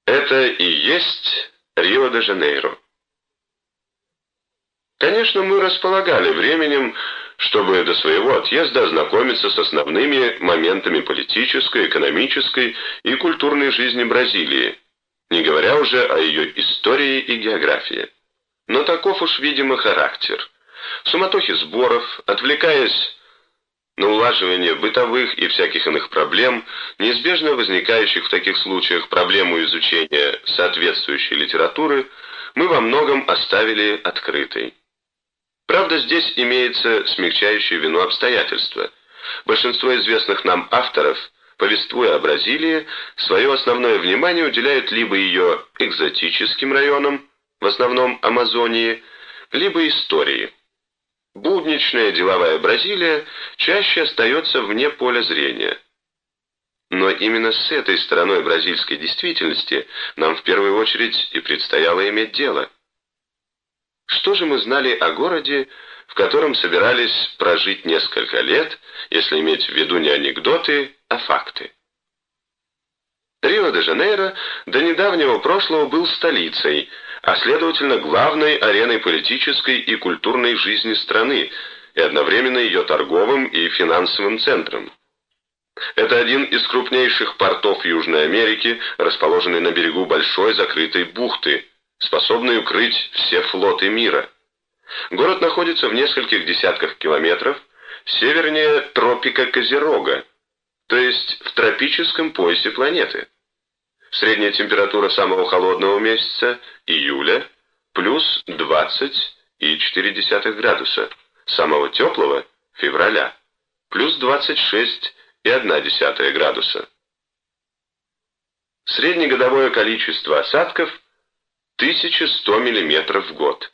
Это и есть Рио-де-Жанейро. Конечно, мы располагали временем, чтобы до своего отъезда ознакомиться с основными моментами политической, экономической и культурной жизни Бразилии, не говоря уже о ее истории и географии. Но таков уж, видимо, характер. В суматохе сборов, отвлекаясь на улаживание бытовых и всяких иных проблем, неизбежно возникающих в таких случаях проблему изучения соответствующей литературы, мы во многом оставили открытой. Правда, здесь имеется смягчающее вину обстоятельства. Большинство известных нам авторов, повествуя о Бразилии, свое основное внимание уделяют либо ее экзотическим районам, в основном Амазонии, либо истории. Будничная деловая Бразилия чаще остается вне поля зрения. Но именно с этой стороной бразильской действительности нам в первую очередь и предстояло иметь дело. Что же мы знали о городе, в котором собирались прожить несколько лет, если иметь в виду не анекдоты, а факты? Рио-де-Жанейро до недавнего прошлого был столицей, а следовательно главной ареной политической и культурной жизни страны и одновременно ее торговым и финансовым центром. Это один из крупнейших портов Южной Америки, расположенный на берегу большой закрытой бухты, способный укрыть все флоты мира. Город находится в нескольких десятках километров севернее тропика Козерога, то есть в тропическом поясе планеты. Средняя температура самого холодного месяца, июля, плюс 20,4 градуса, самого теплого, февраля, плюс 26,1 градуса. Среднегодовое количество осадков 1100 мм в год.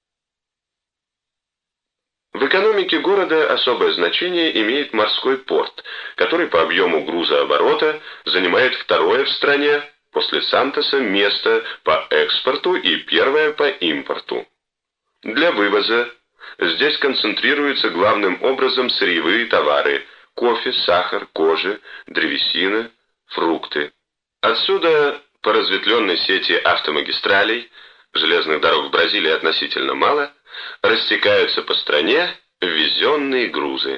В экономике города особое значение имеет морской порт, который по объему грузооборота занимает второе в стране после Сантоса место по экспорту и первое по импорту. Для вывоза здесь концентрируются главным образом сырьевые товары – кофе, сахар, кожа, древесина, фрукты. Отсюда по разветвленной сети автомагистралей, железных дорог в Бразилии относительно мало, растекаются по стране ввезенные грузы.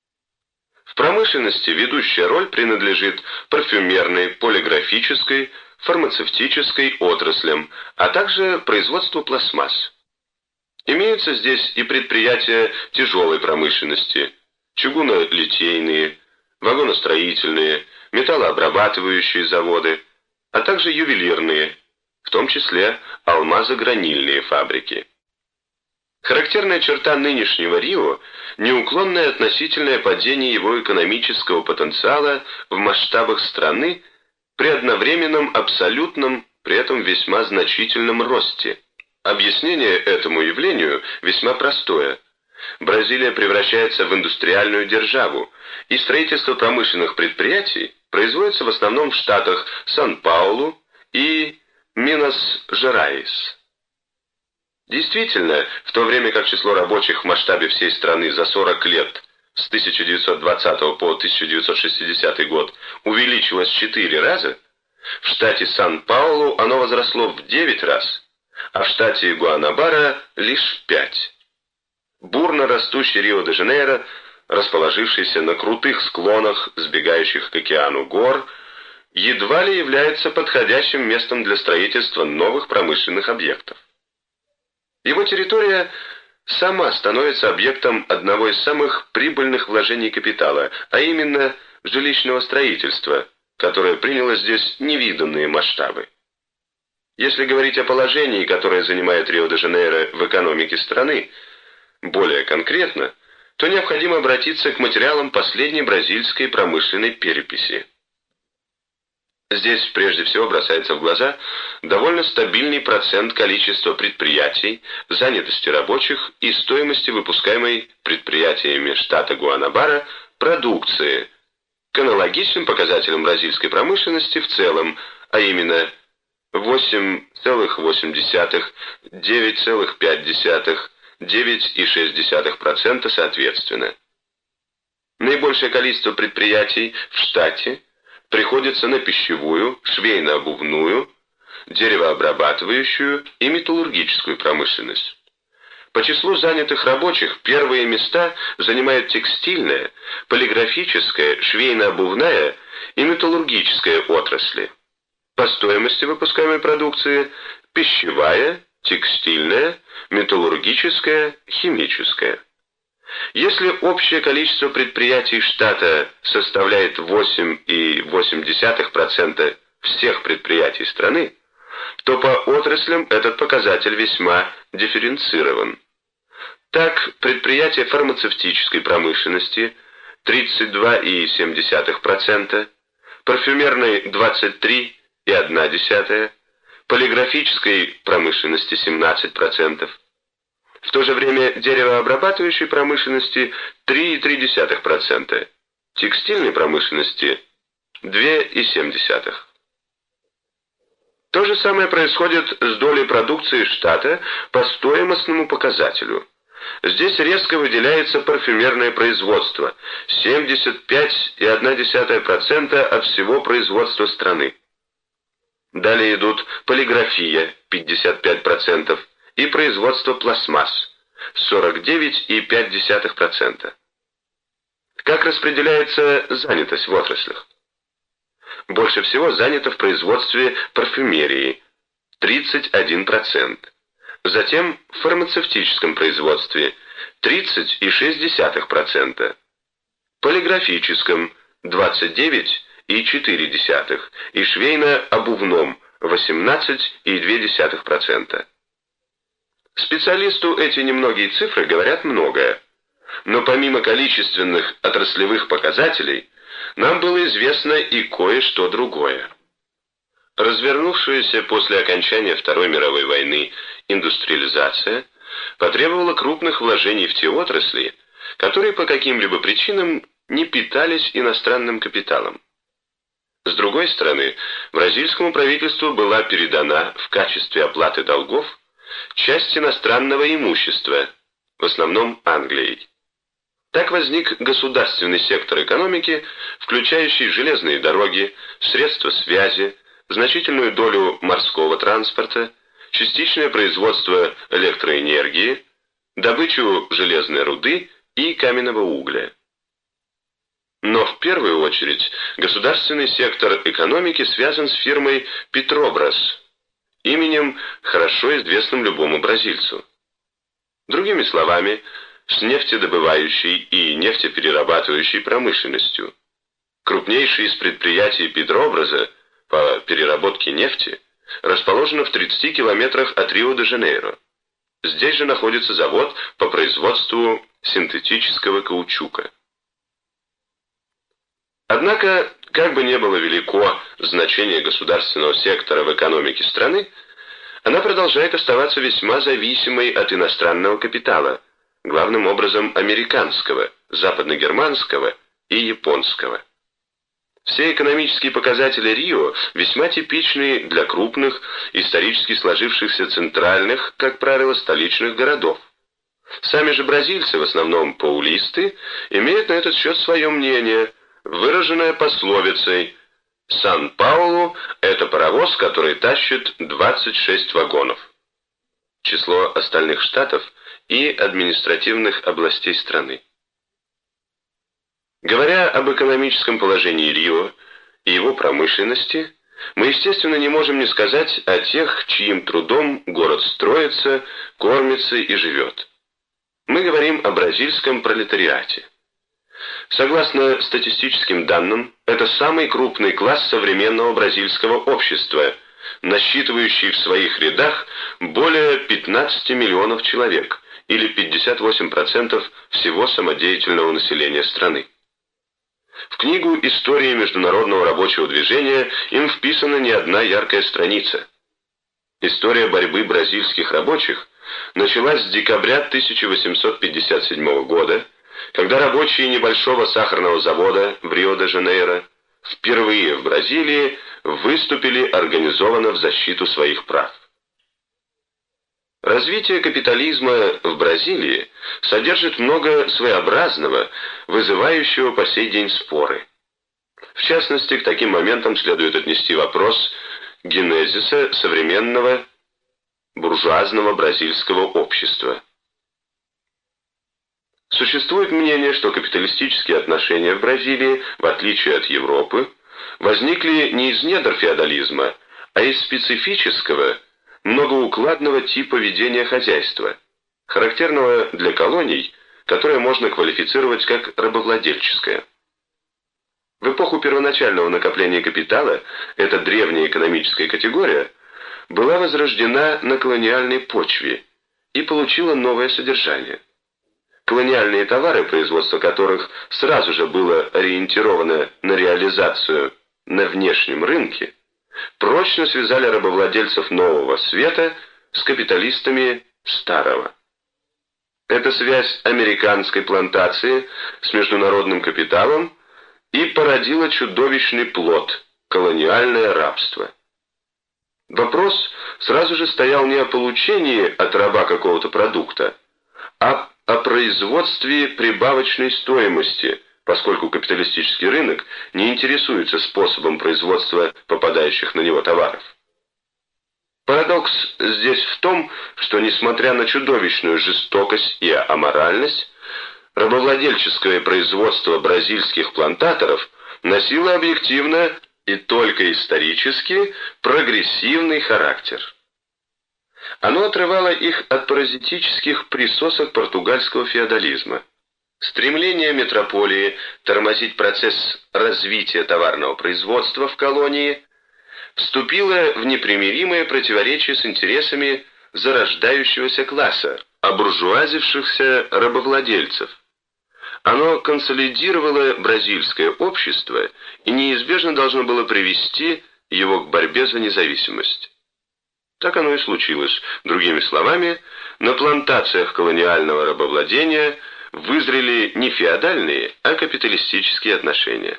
В промышленности ведущая роль принадлежит парфюмерной, полиграфической, фармацевтической отраслям, а также производству пластмасс. Имеются здесь и предприятия тяжелой промышленности, чугунолитейные, вагоностроительные, металлообрабатывающие заводы, а также ювелирные, в том числе алмазогранильные фабрики. Характерная черта нынешнего Рио – неуклонное относительное падение его экономического потенциала в масштабах страны при одновременном абсолютном, при этом весьма значительном росте. Объяснение этому явлению весьма простое. Бразилия превращается в индустриальную державу, и строительство промышленных предприятий производится в основном в штатах Сан-Паулу и Минас-Жерайс. Действительно, в то время как число рабочих в масштабе всей страны за 40 лет с 1920 по 1960 год увеличилось в 4 раза, в штате Сан-Паулу оно возросло в 9 раз, а в штате Гуанабара лишь в 5. Бурно растущий Рио-де-Жанейро, расположившийся на крутых склонах, сбегающих к океану гор, едва ли является подходящим местом для строительства новых промышленных объектов. Его территория сама становится объектом одного из самых прибыльных вложений капитала, а именно жилищного строительства, которое приняло здесь невиданные масштабы. Если говорить о положении, которое занимает Рио-де-Жанейро в экономике страны, более конкретно, то необходимо обратиться к материалам последней бразильской промышленной переписи. Здесь прежде всего бросается в глаза довольно стабильный процент количества предприятий, занятости рабочих и стоимости выпускаемой предприятиями штата Гуанабара продукции, к аналогичным показателям бразильской промышленности в целом, а именно 8,8, 9,5, 9,6% соответственно. Наибольшее количество предприятий в штате приходится на пищевую, швейно-обувную, деревообрабатывающую и металлургическую промышленность. По числу занятых рабочих первые места занимают текстильная, полиграфическая, швейно-обувная и металлургическая отрасли. По стоимости выпускаемой продукции – пищевая, текстильная, металлургическая, химическая. Если общее количество предприятий штата составляет 8,8% всех предприятий страны, то по отраслям этот показатель весьма дифференцирован. Так, предприятия фармацевтической промышленности 32,7%, парфюмерной 23,1%, полиграфической промышленности 17%. В то же время деревообрабатывающей промышленности 3,3%, текстильной промышленности 2,7%. То же самое происходит с долей продукции штата по стоимостному показателю. Здесь резко выделяется парфюмерное производство – 75,1% от всего производства страны. Далее идут полиграфия – 55% и производство пластмасс – 49,5%. Как распределяется занятость в отраслях? Больше всего занято в производстве парфюмерии – 31%. Затем в фармацевтическом производстве 30,6%, полиграфическом 29,4% и швейно-обувном 18,2%. Специалисту эти немногие цифры говорят многое, но помимо количественных отраслевых показателей нам было известно и кое-что другое. Развернувшаяся после окончания Второй мировой войны индустриализация потребовала крупных вложений в те отрасли, которые по каким-либо причинам не питались иностранным капиталом. С другой стороны, бразильскому правительству была передана в качестве оплаты долгов часть иностранного имущества, в основном Англией. Так возник государственный сектор экономики, включающий железные дороги, средства связи, значительную долю морского транспорта, частичное производство электроэнергии, добычу железной руды и каменного угля. Но в первую очередь государственный сектор экономики связан с фирмой Petrobras, именем, хорошо известным любому бразильцу. Другими словами, с нефтедобывающей и нефтеперерабатывающей промышленностью. Крупнейшее из предприятий Petrobras по переработке нефти расположено в 30 километрах от Рио-де-Жанейро. Здесь же находится завод по производству синтетического каучука. Однако, как бы ни было велико значение государственного сектора в экономике страны, она продолжает оставаться весьма зависимой от иностранного капитала, главным образом американского, западногерманского и японского. Все экономические показатели Рио весьма типичны для крупных, исторически сложившихся центральных, как правило, столичных городов. Сами же бразильцы, в основном паулисты, имеют на этот счет свое мнение, выраженное пословицей «Сан-Паулу – это паровоз, который тащит 26 вагонов». Число остальных штатов и административных областей страны. Говоря об экономическом положении Рио и его промышленности, мы, естественно, не можем не сказать о тех, чьим трудом город строится, кормится и живет. Мы говорим о бразильском пролетариате. Согласно статистическим данным, это самый крупный класс современного бразильского общества, насчитывающий в своих рядах более 15 миллионов человек, или 58% всего самодеятельного населения страны. В книгу «История международного рабочего движения» им вписана не одна яркая страница. История борьбы бразильских рабочих началась с декабря 1857 года, когда рабочие небольшого сахарного завода в Рио-де-Жанейро впервые в Бразилии выступили организованно в защиту своих прав. Развитие капитализма в Бразилии содержит много своеобразного, вызывающего по сей день споры. В частности, к таким моментам следует отнести вопрос генезиса генезиса современного буржуазного бразильского общества. Существует мнение, что капиталистические отношения в Бразилии, в отличие от Европы, возникли не из недр феодализма, а из специфического, многоукладного типа ведения хозяйства, характерного для колоний, которое можно квалифицировать как рабовладельческое. В эпоху первоначального накопления капитала эта древняя экономическая категория была возрождена на колониальной почве и получила новое содержание. Колониальные товары, производство которых сразу же было ориентировано на реализацию на внешнем рынке, прочно связали рабовладельцев нового света с капиталистами старого. Эта связь американской плантации с международным капиталом и породила чудовищный плод – колониальное рабство. Вопрос сразу же стоял не о получении от раба какого-то продукта, а о производстве прибавочной стоимости, поскольку капиталистический рынок не интересуется способом производства попадающих на него товаров. Парадокс здесь в том, что несмотря на чудовищную жестокость и аморальность, рабовладельческое производство бразильских плантаторов носило объективно и только исторически прогрессивный характер. Оно отрывало их от паразитических присосок португальского феодализма. Стремление метрополии тормозить процесс развития товарного производства в колонии вступило в непримиримое противоречие с интересами зарождающегося класса, обуржуазившихся рабовладельцев. Оно консолидировало бразильское общество и неизбежно должно было привести его к борьбе за независимость. Так оно и случилось. Другими словами, на плантациях колониального рабовладения вызрели не феодальные, а капиталистические отношения.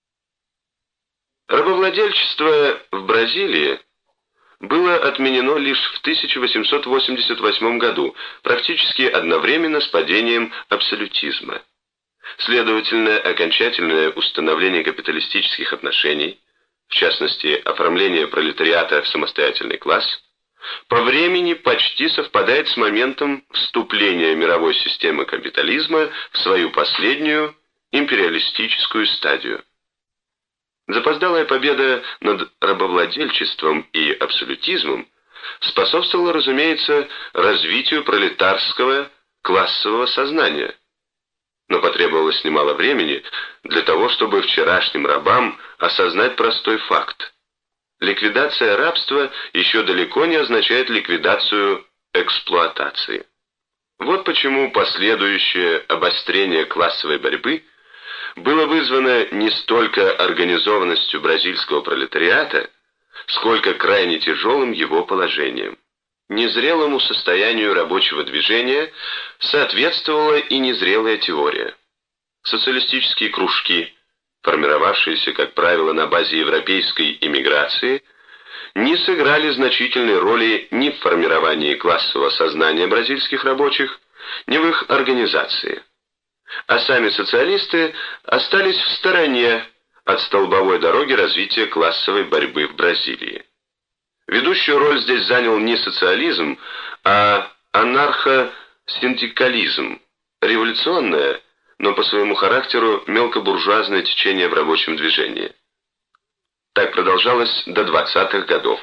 Рабовладельчество в Бразилии было отменено лишь в 1888 году, практически одновременно с падением абсолютизма. Следовательно, окончательное установление капиталистических отношений, в частности, оформление пролетариата в самостоятельный класс, по времени почти совпадает с моментом вступления мировой системы капитализма в свою последнюю империалистическую стадию. Запоздалая победа над рабовладельчеством и абсолютизмом способствовала, разумеется, развитию пролетарского классового сознания. Но потребовалось немало времени для того, чтобы вчерашним рабам осознать простой факт. Ликвидация рабства еще далеко не означает ликвидацию эксплуатации. Вот почему последующее обострение классовой борьбы было вызвано не столько организованностью бразильского пролетариата, сколько крайне тяжелым его положением. Незрелому состоянию рабочего движения соответствовала и незрелая теория. Социалистические кружки, формировавшиеся, как правило, на базе европейской эмиграции, не сыграли значительной роли ни в формировании классового сознания бразильских рабочих, ни в их организации. А сами социалисты остались в стороне от столбовой дороги развития классовой борьбы в Бразилии. Ведущую роль здесь занял не социализм, а анархосиндикализм, революционное, но по своему характеру мелкобуржуазное течение в рабочем движении. Так продолжалось до 20-х годов.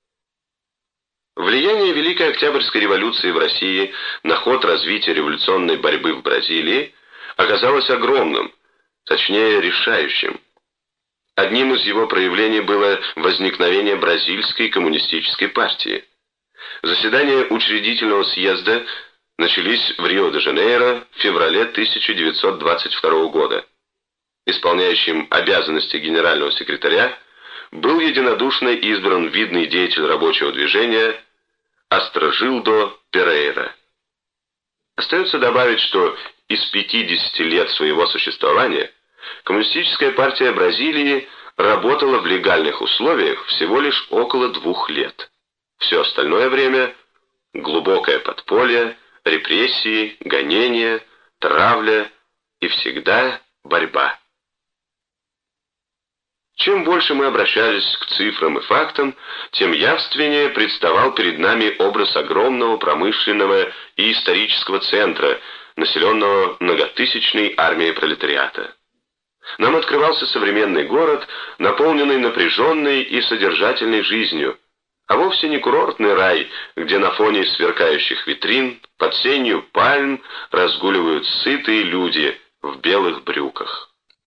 Влияние Великой Октябрьской революции в России на ход развития революционной борьбы в Бразилии оказалось огромным, точнее решающим. Одним из его проявлений было возникновение Бразильской коммунистической партии. Заседания учредительного съезда начались в Рио-де-Жанейро в феврале 1922 года. Исполняющим обязанности генерального секретаря был единодушно избран видный деятель рабочего движения Астражилдо Перейра. Остается добавить, что из 50 лет своего существования Коммунистическая партия Бразилии работала в легальных условиях всего лишь около 2 лет. Все остальное время – глубокое подполье, репрессии, гонения, травля и всегда борьба. Чем больше мы обращались к цифрам и фактам, тем явственнее представал перед нами образ огромного промышленного и исторического центра, населенного многотысячной армией пролетариата. Нам открывался современный город, наполненный напряженной и содержательной жизнью, а вовсе не курортный рай, где на фоне сверкающих витрин, под сенью пальм разгуливают сытые люди в белых брюках.